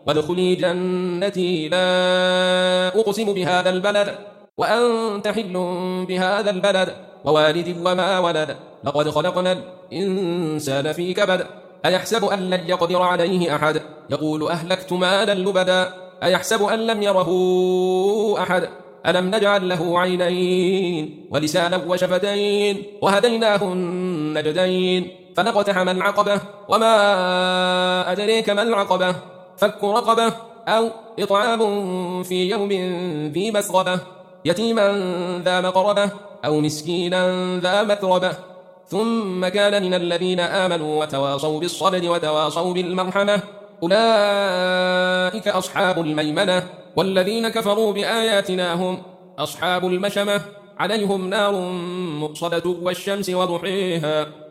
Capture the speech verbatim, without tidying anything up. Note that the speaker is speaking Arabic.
وادخلي جنتي لا أقسم بهذا البلد وأنت حل بهذا البلد ووالد وما ولد لقد خلقنا الإنسان في كبد أيحسب أن لن يقدر عليه أحد يقول أهلكت مالا لبدا أيحسب أن لم يره أحد ألم نجعل له عينين ولسانا وشفتين وهديناه النجدين فلقتحم العقبة وما أدريك ما العقبة فك رقبة أو إطعام في يوم ذي مسغبة يتيما ذا مقربة أو مسكينا ذا متربة ثم كان من الذين آمنوا وتواصوا بالصبر وتواصوا بالمرحمة أولئك أصحاب الميمنة والذين كفروا بآياتنا هم أصحاب المشمة عليهم نار مؤصدة والشمس وضحيها